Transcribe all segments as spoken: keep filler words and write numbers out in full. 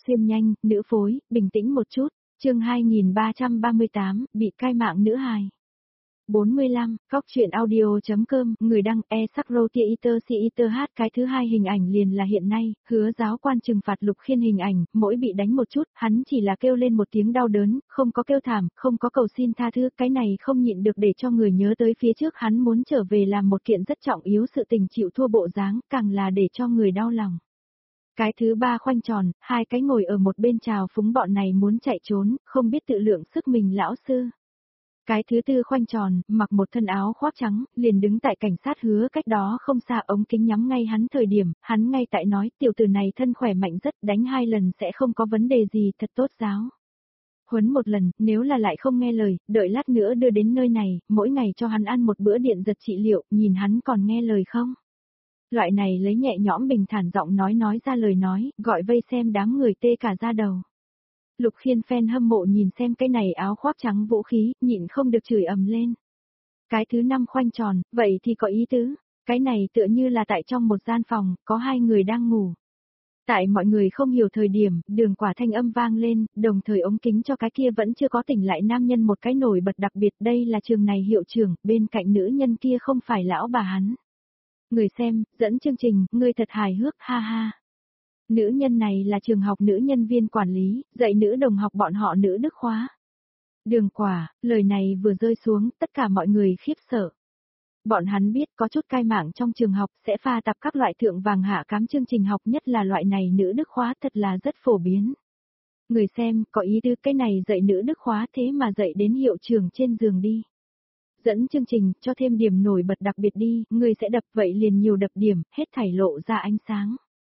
Xuyên nhanh, nữ phối, bình tĩnh một chút, chương hai nghìn ba trăm ba mươi tám, bị cai mạng nữ hài. bốn mươi lăm, Góc truyện audio.com, người đăng e sắc rotia iter si iter hát. Cái thứ hai hình ảnh liền là hiện nay, hứa giáo quan trừng phạt Lục Khiên hình ảnh, mỗi bị đánh một chút, hắn chỉ là kêu lên một tiếng đau đớn, không có kêu thảm, không có cầu xin tha thứ, cái này không nhịn được để cho người nhớ tới phía trước hắn muốn trở về làm một kiện rất trọng yếu sự tình chịu thua bộ dáng, càng là để cho người đau lòng. Cái thứ ba khoanh tròn, hai cái ngồi ở một bên trào phúng bọn này muốn chạy trốn, không biết tự lượng sức mình lão sư. Cái thứ tư khoanh tròn, mặc một thân áo khoác trắng, liền đứng tại cảnh sát hứa cách đó không xa, ống kính nhắm ngay hắn thời điểm, hắn ngay tại nói tiểu tử này thân khỏe mạnh rất, đánh hai lần sẽ không có vấn đề gì, thật tốt giáo. Huấn một lần, nếu là lại không nghe lời, đợi lát nữa đưa đến nơi này, mỗi ngày cho hắn ăn một bữa điện giật trị liệu, nhìn hắn còn nghe lời không? Loại này lấy nhẹ nhõm bình thản giọng nói nói ra lời nói, gọi vây xem đám người tê cả da đầu. Lục Khiên fan hâm mộ nhìn xem cái này áo khoác trắng vũ khí, nhịn không được chửi ầm lên. Cái thứ năm khoanh tròn, vậy thì có ý tứ, cái này tựa như là tại trong một gian phòng, có hai người đang ngủ. Tại mọi người không hiểu thời điểm, đường quả thanh âm vang lên, đồng thời ống kính cho cái kia vẫn chưa có tỉnh lại nam nhân một cái nổi bật đặc biệt, đây là trường này hiệu trưởng, bên cạnh nữ nhân kia không phải lão bà hắn. Người xem, dẫn chương trình, ngươi thật hài hước, ha ha. Nữ nhân này là trường học nữ nhân viên quản lý, dạy nữ đồng học bọn họ nữ đức khóa. Đường quả, lời này vừa rơi xuống, tất cả mọi người khiếp sợ. Bọn hắn biết có chút cai mạng trong trường học sẽ pha tập các loại thượng vàng hạ cám chương trình học, nhất là loại này nữ đức khóa thật là rất phổ biến. Người xem, có ý tứ cái này dạy nữ đức khóa thế mà dạy đến hiệu trưởng trên giường đi. Dẫn chương trình, cho thêm điểm nổi bật đặc biệt đi, người sẽ đập vậy liền nhiều đập điểm, hết thảy lộ ra ánh sáng.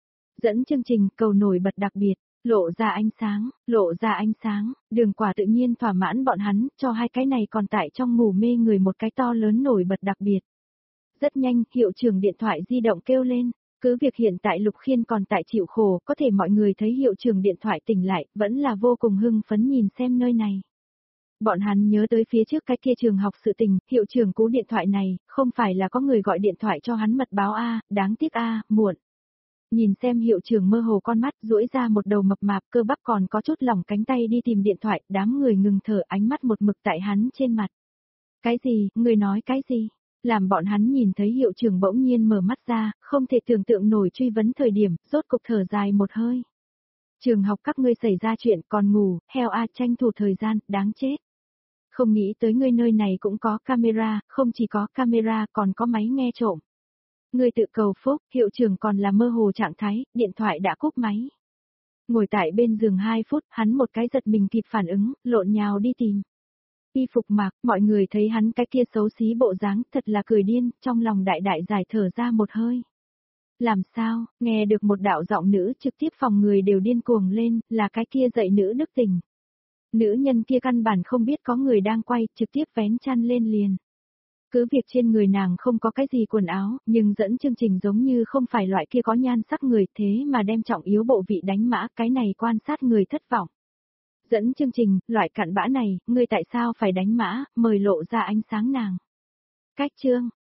Dẫn chương trình, cầu nổi bật đặc biệt, lộ ra ánh sáng, lộ ra ánh sáng, đường quả tự nhiên thỏa mãn bọn hắn, cho hai cái này còn tại trong ngủ mê người một cái to lớn nổi bật đặc biệt. Rất nhanh, hiệu trưởng điện thoại di động kêu lên, cứ việc hiện tại Lục Khiên còn tại chịu khổ, có thể mọi người thấy hiệu trưởng điện thoại tỉnh lại, vẫn là vô cùng hưng phấn nhìn xem nơi này. Bọn hắn nhớ tới phía trước cái kia trường học sự tình, hiệu trưởng cú điện thoại này, không phải là có người gọi điện thoại cho hắn mật báo a, đáng tiếc a, muộn. Nhìn xem hiệu trưởng mơ hồ con mắt, duỗi ra một đầu mập mạp, cơ bắp còn có chút lỏng cánh tay đi tìm điện thoại, đám người ngừng thở, ánh mắt một mực tại hắn trên mặt. Cái gì, người nói cái gì? Làm bọn hắn nhìn thấy hiệu trưởng bỗng nhiên mở mắt ra, không thể tưởng tượng nổi truy vấn thời điểm, rốt cục thở dài một hơi. Trường học các ngươi xảy ra chuyện còn ngủ, heo a, tranh thủ thời gian, đáng chết. Không nghĩ tới ngươi nơi này cũng có camera, không chỉ có camera còn có máy nghe trộm. Ngươi tự cầu phúc, hiệu trưởng còn là mơ hồ trạng thái, điện thoại đã cúp máy. Ngồi tại bên giường hai phút, hắn một cái giật mình kịp phản ứng, lộn nhào đi tìm. Y phục mặc, mọi người thấy hắn cái kia xấu xí bộ dáng, thật là cười điên, trong lòng đại đại giải thở ra một hơi. Làm sao, nghe được một đạo giọng nữ trực tiếp phòng người đều điên cuồng lên, là cái kia dạy nữ đức tình. Nữ nhân kia căn bản không biết có người đang quay, trực tiếp vén chăn lên liền. Cứ việc trên người nàng không có cái gì quần áo, nhưng dẫn chương trình giống như không phải loại kia có nhan sắc người, thế mà đem trọng yếu bộ vị đánh mã, cái này quan sát người thất vọng. Dẫn chương trình, loại cặn bã này, ngươi tại sao phải đánh mã, mời lộ ra ánh sáng nàng. Cách chương,